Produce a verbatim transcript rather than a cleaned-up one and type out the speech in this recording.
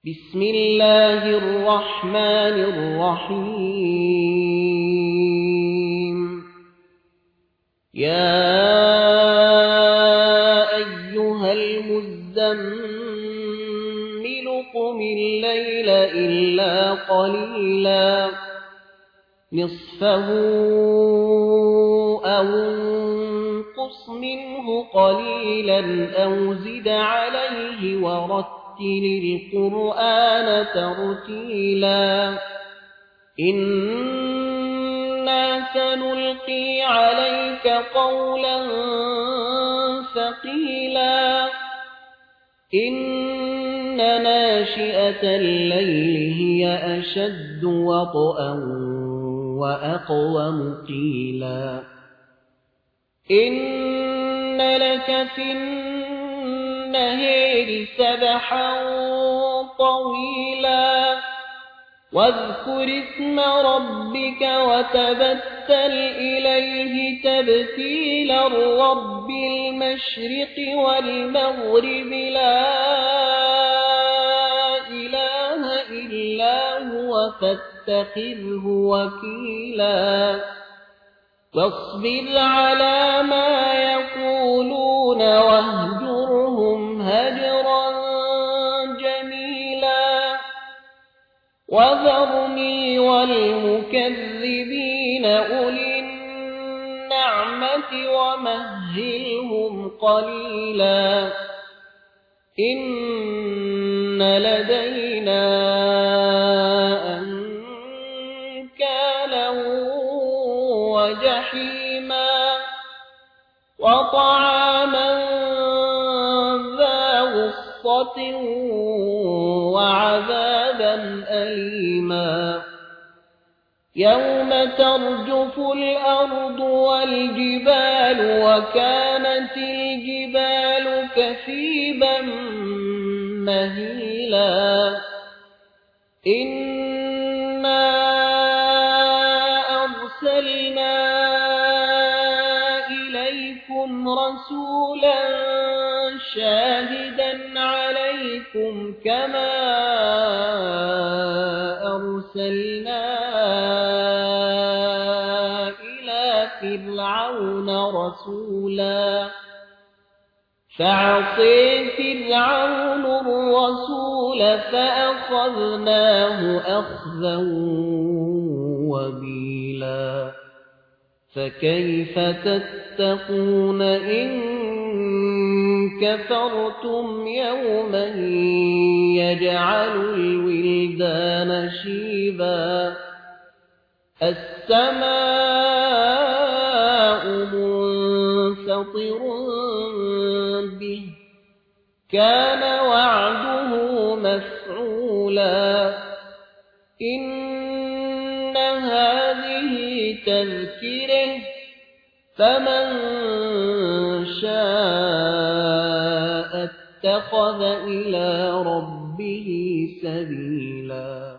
بسم الله الرحمن الرحيم. يا أيها المزمل قم الليل إلا قليلا نصفه أو انقص منه قليلا أو زد عليه ورتل القرآن ترتيلا إنا سنلقي عليك قولا ثقيلا إن ناشئة الليل هي أشد وطئا وأقوم قيلا إن لك في النهار سبحا طويلا واذكر اسم ربك وتبتل إليه تبتيلا رب المشرق والمغرب لا إله إلا هو فاتخذه وكيلا واصبر على ما يقولون واهجرهم هجرا جميلا وذرني والمكذبين أولي النعمة ومهلهم قليلا إن لدينا أنكالا وجحيما وطعاما ذا غصة وعذابا أليما يوم ترجف الأرض والجبال وكانت الجبال كثيبا مهيلا إنا أرسلنا إليكم رسولا شاهدا عليكم كما أرسلنا إلى فرعون رسولا فعصي فرعون الرسول فأخذناه أخذا وبيلا فكيف تتقون إن كفرتم يوما يجعل الولدان شيبا السماء منفطر به كان وعده مفعولا إن هذه تذكرة فمن شاء اتخذ إلى ربه سبيلا.